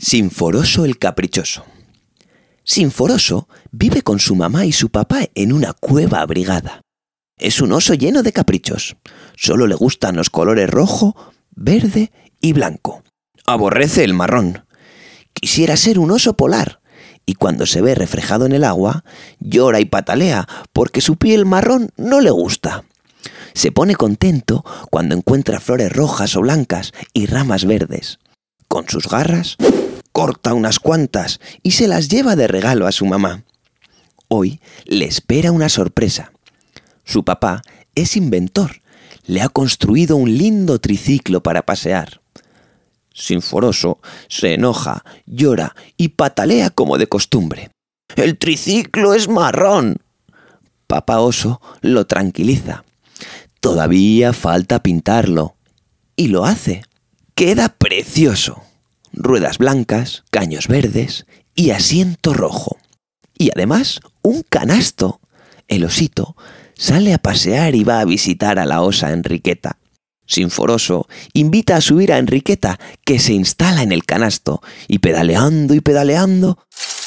Sinforoso el caprichoso. Sinforoso vive con su mamá y su papá en una cueva abrigada. Es un oso lleno de caprichos. Solo le gustan los colores rojo, verde y blanco. Aborrece el marrón. Quisiera ser un oso polar, y cuando se ve reflejado en el agua, llora y patalea porque su piel marrón no le gusta. Se pone contento cuando encuentra flores rojas o blancas y ramas verdes. Con sus garras, corta unas cuantas y se las lleva de regalo a su mamá. Hoy le espera una sorpresa. Su papá es inventor. Le ha construido un lindo triciclo para pasear. Sinforoso se enoja, llora y patalea como de costumbre. ¡El triciclo es marrón! Papá Oso lo tranquiliza. Todavía falta pintarlo. Y lo hace. Queda precioso. Ruedas blancas, caños verdes y asiento rojo. Y además un canasto. El osito sale a pasear y va a visitar a la osa Enriqueta. Sinforoso invita a subir a Enriqueta, que se instala en el canasto, y pedaleando,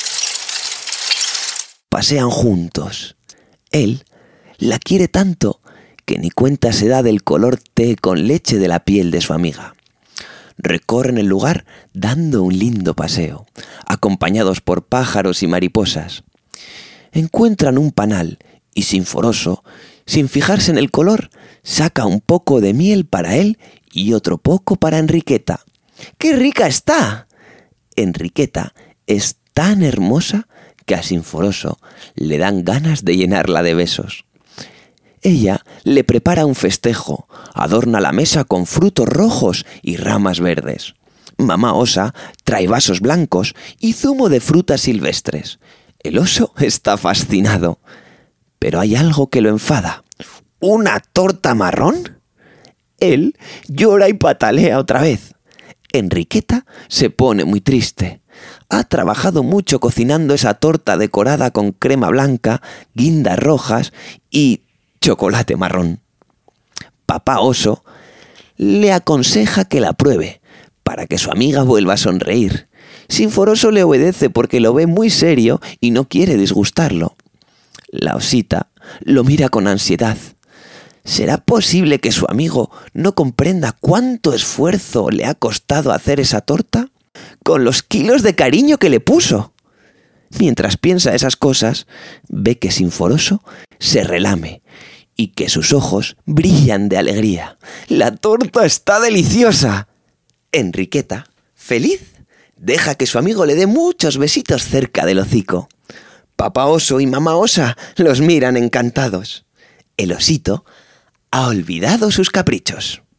pasean juntos. Él la quiere tanto que ni cuenta se da del color té con leche de la piel de su amiga. Recorren el lugar dando un lindo paseo, acompañados por pájaros y mariposas. Encuentran un panal y Sinforoso, sin fijarse en el color, saca un poco de miel para él y otro poco para Enriqueta. ¡Qué rica está! Enriqueta es tan hermosa que a Sinforoso le dan ganas de llenarla de besos. Ella le prepara un festejo, adorna la mesa con frutos rojos y ramas verdes. Mamá Osa trae vasos blancos y zumo de frutas silvestres. El oso está fascinado, pero hay algo que lo enfada. ¿Una torta marrón? Él llora y patalea otra vez. Enriqueta se pone muy triste. Ha trabajado mucho cocinando esa torta decorada con crema blanca, guindas rojas y chocolate marrón. Papá Oso le aconseja que la pruebe para que su amiga vuelva a sonreír. Sinforoso le obedece porque lo ve muy serio y no quiere disgustarlo. La osita lo mira con ansiedad. ¿Será posible que su amigo no comprenda cuánto esfuerzo le ha costado hacer esa torta? Con los kilos de cariño que le puso. Mientras piensa esas cosas, ve que Sinforoso se relame y que sus ojos brillan de alegría. ¡La torta está deliciosa! Enriqueta, feliz, deja que su amigo le dé muchos besitos cerca del hocico. Papá Oso y mamá Osa los miran encantados. El osito ha olvidado sus caprichos.